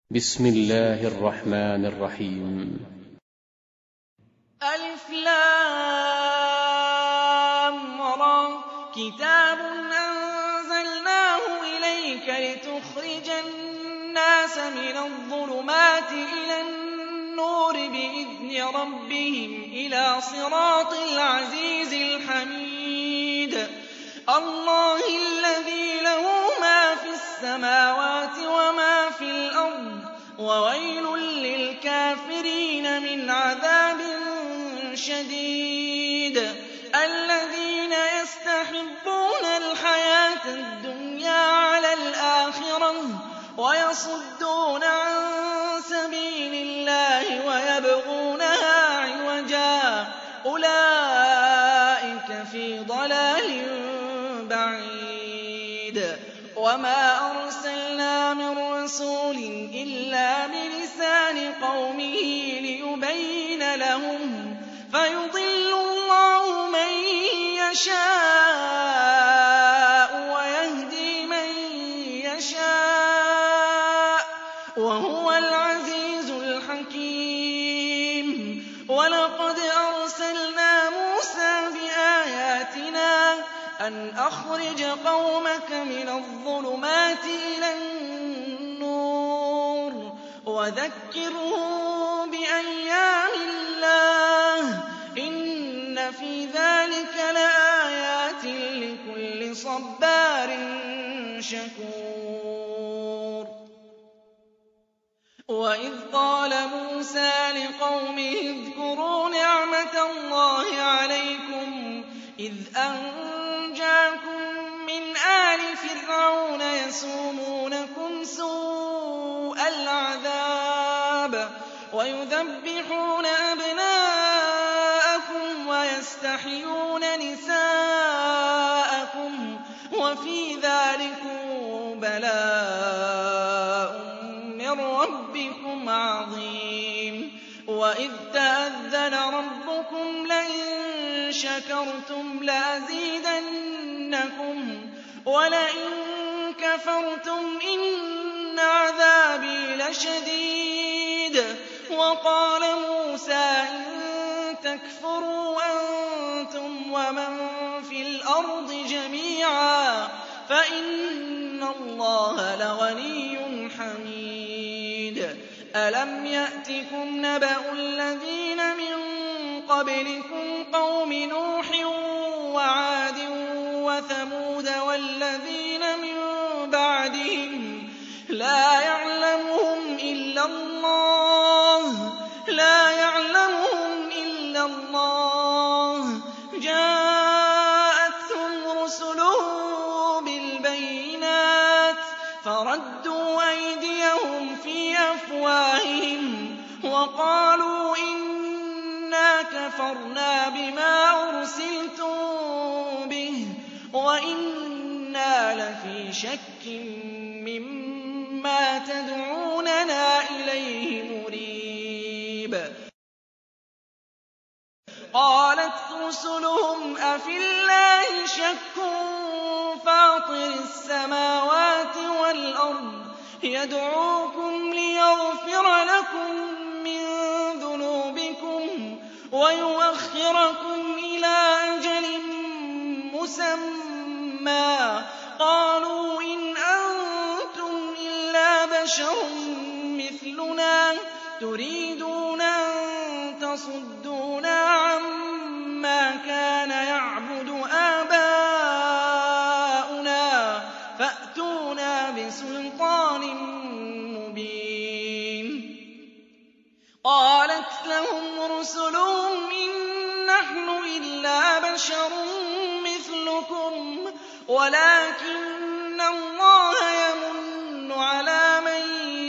بسم الله الرحمن الرحيم. ألف لام را كتاب أنزلناه إليك لتخرج الناس من الظلمات إلى النور بإذن ربهم إلى صراط العزيز الحميد الله الذي له ما في السماوات وما في الأرض وويل للكافرين من عذاب شديد الذين يستحبون الحياة الدنيا على الآخرة ويصدون عن سبيل الله ويبغونها عوجا أولئك في ضلال بعيد وما أرسلنا من رسول إلا بلسان قومه ليبين لهم فيضل الله من يشاء ويهدي من يشاء وهو العزيز الحكيم ولقد أرسلنا موسى بآياتنا أن أخرج قومك من الظلمات إلى النور وذكرهم بأيام الله إن في ذلك لآيات لكل صبار شكور وإذ قال موسى لقومه اذكروا نعمة الله عليكم إذ أنجاكم من آل فرعون يسومونكم سوء العذاب ويذبحون أبناءكم ويستحيون نساءكم وفي ذلكم بلاء من ربكم عظيم وإذ تأذن ربكم لئن شكرتم لأزيدنكم ولئن كفرتم إن عذابي لشديد وقال موسى إن تكفروا أنتم ومن في الأرض جميعا فإن الله لغني حميد ألم يأتكم نبأ الذين من قبلكم قوم نوح وعاد وثمود والذين من بعدهم لا يعلمهم إلا الله جاءتهم رسلهم بالبينات فردوا أيديهم في أفواههم وقالوا إنا كفرنا بما أرسلتم به وإنا لفي شك مما تدعوننا إليه مريب قالت رسلهم أفي الله شك فاطر السماوات والأرض يدعوكم ليغفر لكم من ذنوبكم ويؤخركم إلى أجل مسمى قالوا إن أنتم إلا بشر مثلنا تريدون أن تصدونا عما كان يعبد آباؤنا فأتونا بسلطان مبين قالت لهم رسلهم إن نحن إلا بشر مثلكم ولكن الله يمن على من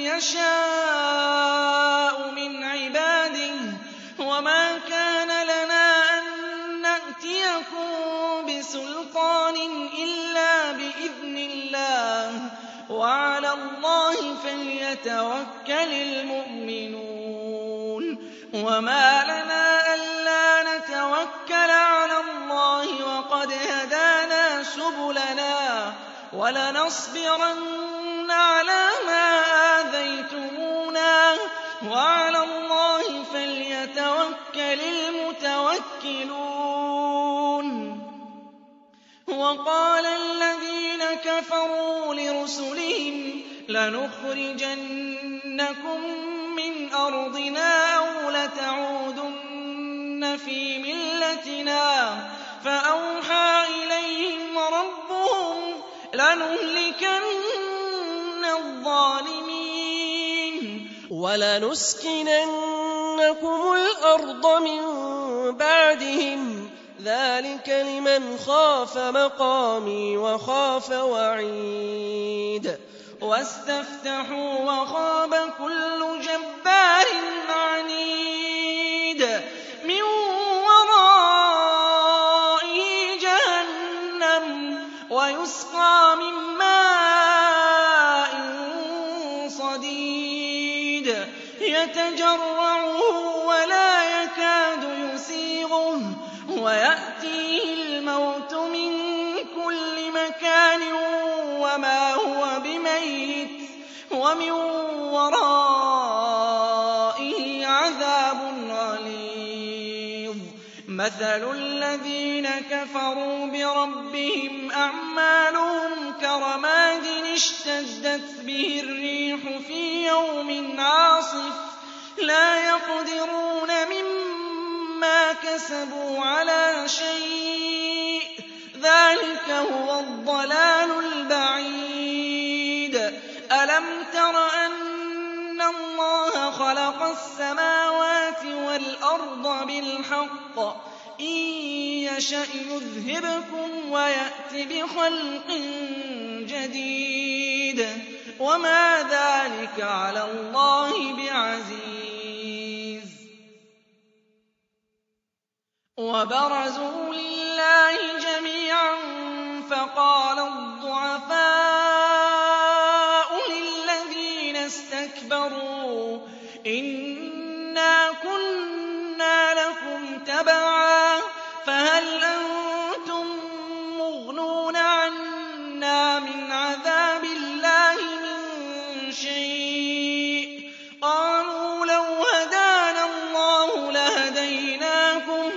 يشاء من عباده وما كان لنا أن نأتيكم بسلطان إلا بإذن الله وعلى الله فليتوكل المؤمنون وما لنا ألا نتوكل على الله وقد هدانا سبلنا ولنصبرن على ما آذيتمونا يَوَكِّلُونَ وَقَالَ الَّذِينَ كَفَرُوا لِرُسُلِهِمْ لَنُخْرِجَنَّكُم مِّنْ أَرْضِنَا أَوْ لَتَعُودُنَّ فِي مِلَّتِنَا فَأَوْحَىٰ إِلَيْهِمْ رَبُّهُمْ لَنُهْلِكَنَّ الظَّالِمِينَ وَلَنُسْكِنَنَّكُمُ الْأَرْضَ مِن بَعْدِهِمْ ۚ ذَٰلِكَ لِمَنْ خَافَ مَقَامِي وَخَافَ وَعِيدِ وَاسْتَفْتَحُوا وَخَابَ كُلُّ جَبَّارٍ عَنِيدٍ مِّن وَرَائِهِ جَهَنَّمُ وَيُسْقَىٰ مِن مَّاءٍ صَدِيدٍ يَتَجَرَّعُهُ وَلَا يَكَادُ يُسِيغُهُ وَيَأْتِيهِ الْمَوْتُ مِن كُلِّ مَكَانٍ وَمَا هُوَ بِمَيِّتٍ وَمِن وَرَائِهِ عَذَابٌ غَلِيظٌ مَّثَلُ الَّذِينَ كَفَرُوا بِرَبِّهِمْ أَعْمَالُهُمْ كَرَمَادٍ اشْتَدَّتْ بِهِ الرِّيحُ فِي يَوْمٍ عَاصِفٍ لَّا يَقْدِرُونَ مِمَّا كَسَبُوا عَلَىٰ شَيْءٍ ۚ ذَٰلِكَ هُوَ الضَّلَالُ الْبَعِيدُ أَلَمْ تَرَ أَنَّ اللَّهَ خَلَقَ السَّمَاوَاتِ وَالْأَرْضَ بِالْحَقِّ ۚ إِن يَشَأْ يُذْهِبْكُمْ وَيَأْتِ بِخَلْقٍ جَدِيدٍ وَمَا ذَٰلِكَ عَلَى اللَّهِ بِعَزِيزٍ وَبَرَزُوا لِلَّهِ جَمِيعًا فَقَالَ الضُّعَفَاءُ لِلَّذِينَ اسْتَكْبَرُوا إِنَّا كُنَّا لَكُمْ تَبَعًا فَهَلْ أَنتُم مُّغْنُونَ عَنَّا مِنْ عَذَابِ اللَّهِ مِن شَيْءٍ ۚ قَالُوا لَوْ هَدَانَا اللَّهُ لَهَدَيْنَاكُمْ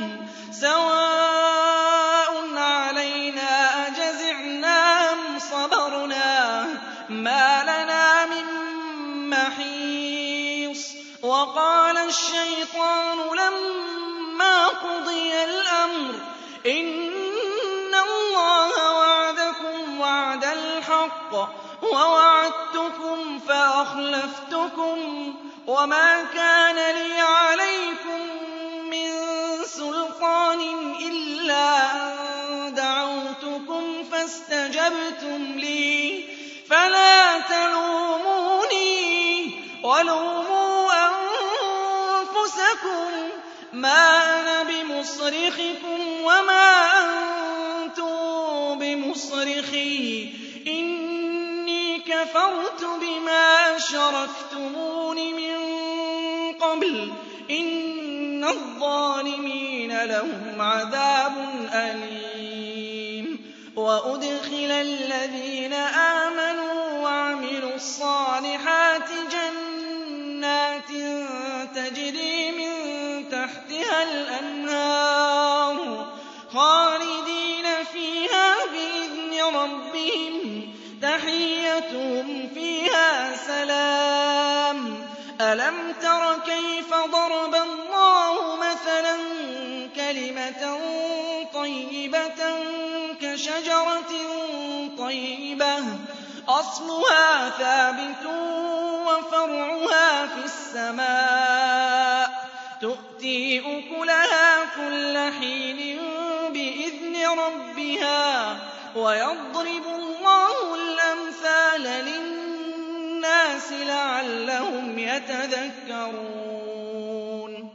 سَوَاءٌ عَلَيْنَا أَجَزِعْنَا أَمْ صَبَرْنَا مَا لَنَا مِن مَّحِيصٍ وَقَالَ الشَّيْطَانُ لَمَّا قُضِيَ الْأَمْرُ إِنَّ اللَّهَ وَعَدَكُمْ وَعْدَ الْحَقِّ وَوَعَدتُّكُمْ فَأَخْلَفْتُكُمْ وَمَا كَانَ لِيَ عَلَيْكُم مِّن سُلْطَانٍ إِلَّا أَن دَعَوْتُكُمْ فَاسْتَجَبْتُمْ لِي فَلَا تَلُومُونِي وَلُومُوا أَنفُسَكُم مَّا أَنَا بِمُصْرِخِكُمْ وَمَا أَنتُم بِمُصْرِخِي إِنِّي كَفَرْتُ بِمَا أَشْرَكْتُمُونِ مِن قَبْلُ إِنَّ الظَّالِمِينَ لَهُمْ عَذَابٌ أَلِيمٌ وَأُدْخِلَ الَّذِينَ آمَنُوا وَعَمِلُوا الصَّالِحَاتِ جَنَّاتٍ تَجْرِي مِن تَحْتِهَا الْأَنْهَارُ خَالِدِينَ فِيهَا بِإِذْنِ رَبِّهِمْ تَحِيَّتُهُمْ فِيهَا سَلَامٌ أَلَمْ تَرَ كَيْفَ ضَرَبَ اللَّهُ مَثَلًا كَلِمَةً طَيِّبَةً كَشَجَرَةٍ طَيِّبَةٍ أَصْلُهَا ثَابِتٌ وَفَرْعُهَا فِي السَّمَاءِ تُؤْتِي أُكُلَهَا كُلَّ حِينٍ بِإِذْنِ رَبِّهَا وَيَضْرِبُ اللَّهُ الْأَمْثَالَ لِلنَّاسِ لَعَلَّهُمْ يَتَذَكَّرُونَ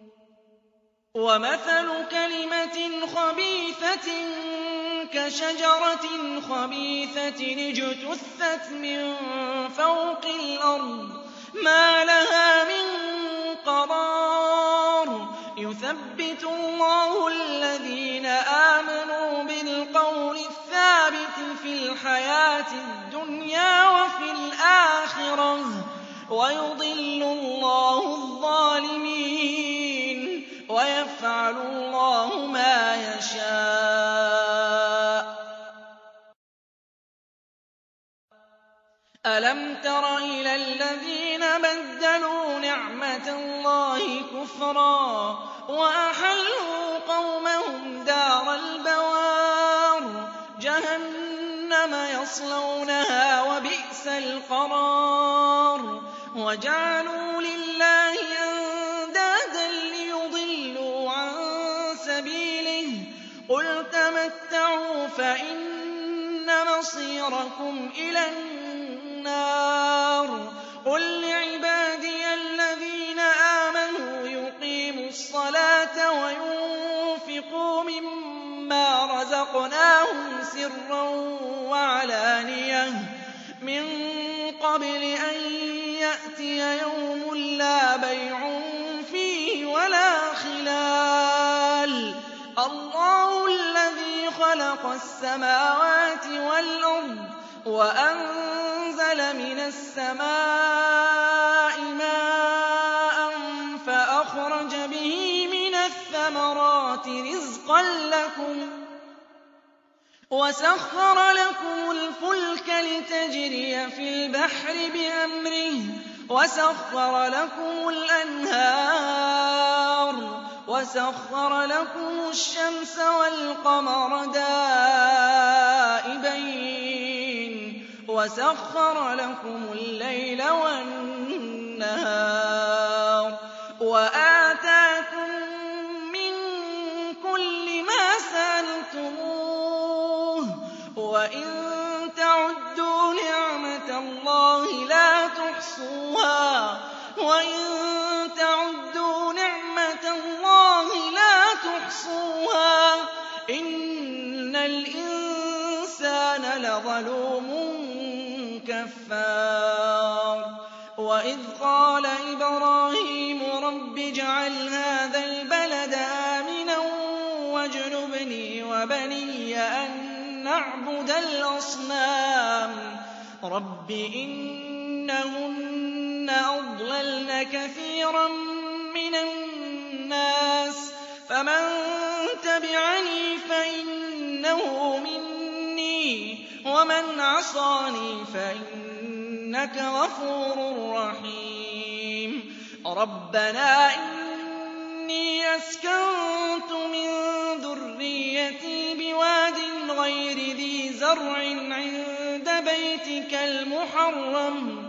وَمَثَلُ كَلِمَةٍ خَبِيثَةٍ كَشَجَرَةٍ خَبِيثَةٍ اجْتُثَّتْ مِن فَوْقِ الْأَرْضِ مَا لَهَا مِن قَرَارٍ يُثَبِّتُ اللَّهُ الَّذِينَ آمَنُوا بِالْقَوْلِ الثَّابِتِ فِي الْحَيَاةِ الدُّنْيَا وَفِي الْآخِرَةِ ۖ وَيُضِلُّ اللَّهُ الظَّالِمِينَ وَيَفْعَلُ اللَّهُ أَلَمْ تَرَ إِلَى الَّذِينَ بَدَّلُوا نِعْمَةَ اللَّهِ كُفْرًا وَأَحَلُّوا قَوْمَهُمْ دَارَ الْبَوَارِ جَهَنَّمَ يَصْلَوْنَهَا وَبِئْسَ الْقَرَارُ وَجَعَلُوا لِلَّهِ أَندَادًا لِّيُضِلُّوا عَن سَبِيلِهِ قُلْ تَمَتَّعُوا فَإِنَّ مَصِيرَكُمْ إِلَى النَّارِ قُل لِّعِبَادِيَ الَّذِينَ آمَنُوا يُقِيمُوا الصَّلَاةَ وَيُنفِقُوا مِمَّا رَزَقْنَاهُمْ سِرًّا وَعَلَانِيَةً مِّن قَبْلِ أَن يَأْتِيَ يَوْمٌ لَّا بَيْعٌ فِيهِ وَلَا خِلَالٌ اللَّهُ الَّذِي خَلَقَ السَّمَاوَاتِ وَالْأَرْضَ وَأَنزَلَ مِنَ السَّمَاءِ مَاءً فَأَخْرَجَ بِهِ مِنَ الثَّمَرَاتِ رِزْقًا لَّكُمْ وَسَخَّرَ لَكُمُ الْفُلْكَ لِتَجْرِيَ فِي الْبَحْرِ بِأَمْرِهِ وَسَخَّرَ لَكُمُ الْأَنْهَارَ وَسَخَّرَ لَكُمُ الشَّمْسَ وَالْقَمَرَ دَائِبَيْنِ وَسَخَّرَ لَكُمُ اللَّيْلَ وَالنَّهَارَ وَآتَاكُم مِّن كُلِّ مَا سَأَلْتُمُوهُ وَإِن تَعُدُّوا نِعْمَةَ اللَّهِ لَا تُحْصُوهَا وَإِن تَعُدُّوا نِعْمَةَ اللَّهِ لَا تُحْصُوهَا إِنَّ الْإِنسَانَ لَظَلُومٌ كَفَّارٌ وَإِذْ قَالَ إِبْرَاهِيمُ رَبِّ اجْعَلْ هَٰذَا الْبَلَدَ آمِنًا وَاجْنُبْنِي وَبَنِيَّ أَن نَّعْبُدَ الْأَصْنَامَ رَبِّ إِنَّهُنَّ أَضْلَلْنَ كَثِيرًا مِّنَ النَّاسِ فَمَن تَبِعَنِي فَإِنَّهُ مِنِّي وَمَنْ عَصَانِي فَإِنَّكَ غَفُورٌ رَّحِيمٌ رَبَّنَا إِنِّي أَسْكَنتُ مِن ذُرِّيَّتِي بِوَادٍ غَيْرِ ذِي زَرْعٍ عِندَ بَيْتِكَ الْمُحَرَّمِ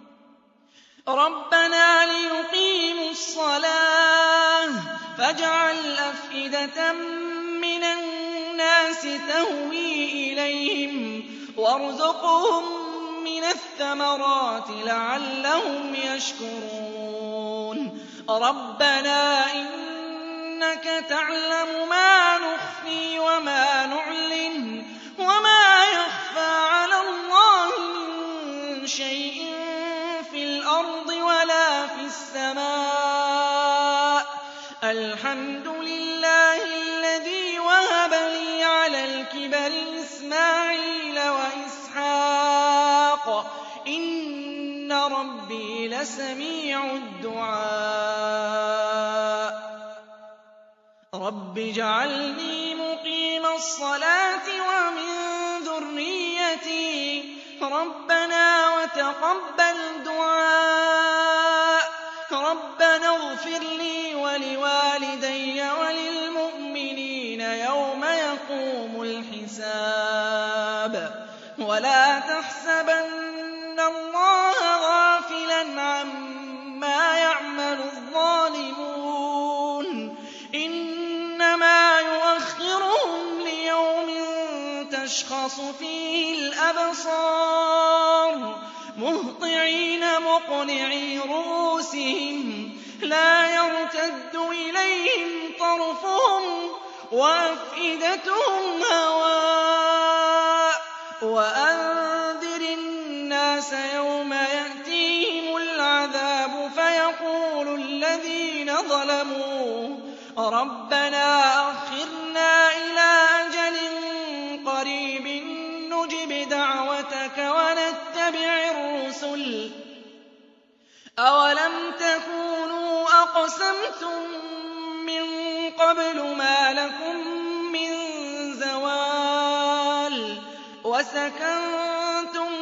رَبَّنَا لِيُقِيمُوا الصَّلَاةَ فَاجْعَلْ أَفْئِدَةً مِّنَ النَّاسِ تَهْوِي إِلَيْهِمْ وَارْزُقْهُم مِّنَ الثَّمَرَاتِ لَعَلَّهُمْ يَشْكُرُونَ رَبَّنَا إِنَّكَ تَعْلَمُ مَا نُخْفِي وَمَا نُعْلِنُ وَمَا يَخْفَىٰ عَلَى اللَّهِ مِن شَيْءٍ فِي الْأَرْضِ وَلَا فِي السَّمَاءِ الْحَمْدُ لِلَّهِ الَّذِي وَهَبَ لِي عَلَى الْكِبَرِ إِسْمَاعِيلَ وَإِسْحَاقَ إِنَّ رَبِّي لَسَمِيعُ الدُّعَاءِ رَبِّ اجْعَلْنِي مُقِيمَ الصَّلَاةِ وَمِن ذُرِّيَّتِي رَبَّنَا وَتَقَبَّلْ دُعَاءِ رَبَّنَا اغْفِرْ لِي وَلِوَالِدَيَّ وَلِلْمُؤْمِنِينَ يَوْمَ يَقُومُ الْحِسَابُ وَلَا تَحْسَبَنَّ اللَّهَ غَافِلًا عَمَّا يَعْمَلُ الظَّالِمُونَ إِنَّمَا يُؤَخِّرُهُمْ لِيَوْمٍ تَشْخَصُ فِيهِ الْأَبْصَارُ مُهْطِعِينَ مُقْنِعِي رُءُوسِهِمْ لَا يَرْتَدُّ إِلَيْهِمْ طَرْفُهُمْ وَأَفْئِدَتُهُمْ هَوَاءٌ وَأَنذِرِ النَّاسَ يَوْمَ يَأْتِيهِمُ الْعَذَابُ فَيَقُولُ الَّذِينَ ظَلَمُوا رَبَّنَا أَخِّرْنَا إِلَىٰ أَجَلٍ قَرِيبٍ نُّجِبْ دَعْوَتَكَ وَنَتَّبِعِ الرُّسُلَ أَوَلَمْ تَكُونُوا أَقْسَمْتُم مِّن قَبْلُ مَا لَكُم مِّن زَوَالٍ وَسَكَنتُمْ فِي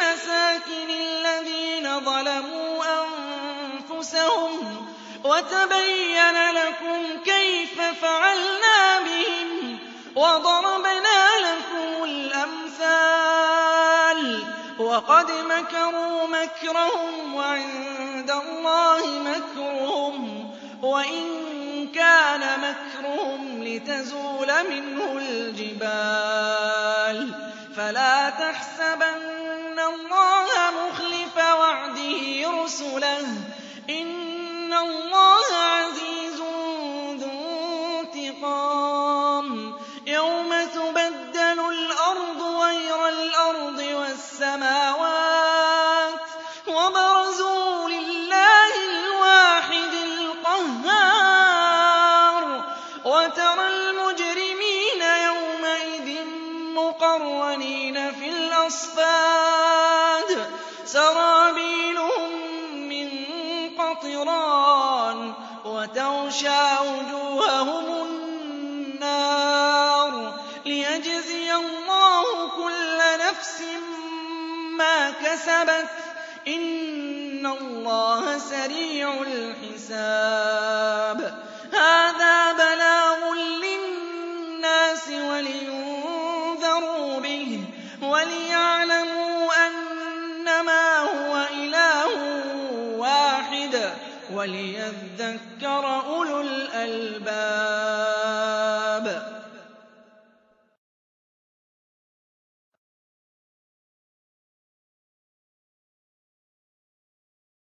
بِمَسَاكِنِ الَّذِينَ ظَلَمُوا أَنفُسَهُمْ وَتَبَيَّنَ لَكُمْ كَيْفَ فَعَلْنَا بِهِمْ وَضَرَبْنَا لَكُمُ الْأَمْثَالَ وَقَدْ مَكَرُوا مَكْرَهُمْ وَعِندَ اللَّهِ مَكْرُهُمْ وَإِن كَانَ مَكْرُهُمْ لِتَزُولَ مِنْهُ الْجِبَالُ فَلَا تَحْسَبَنَّ اللَّهَ مُخْلِفَ وَعْدِهِ رُسُلَهُ ۗ إِنَّ اللَّهَ عَزِيزٌ ذُو انتِقَامٍ يَوْمَ تُبَدَّلُ الْأَرْضُ غَيْرَ الْأَرْضِ وَالسَّمَاوَاتُ وَبَرَزُوا لِلَّهِ الْوَاحِدِ الْقَهَّارِ وَتَرَى الْمُجْرِمِينَ يَوْمَئِذٍ مُّقَرَّنِينَ فِي الْأَصْفَادِ سَرَابِيلُهُم مِّن قَطِرَانٍ وَتَغْشَىٰ وُجُوهَهُمُ النَّارُ لِيَجْزِيَ اللَّهُ كُلَّ نَفْسٍ مَّا كَسَبَتْ ۚ إِنَّ اللَّهَ سَرِيعُ الْحِسَابِ هَٰذَا بَلَاغٌ لِّلنَّاسِ وَلِيُنذَرُوا بِهِ وَلِيَعْلَمُوا أَنَّمَا هُوَ إِلَٰهٌ وَاحِدٌ وَلِيَذَّكَّرَ أُولُو الْأَلْبَابِ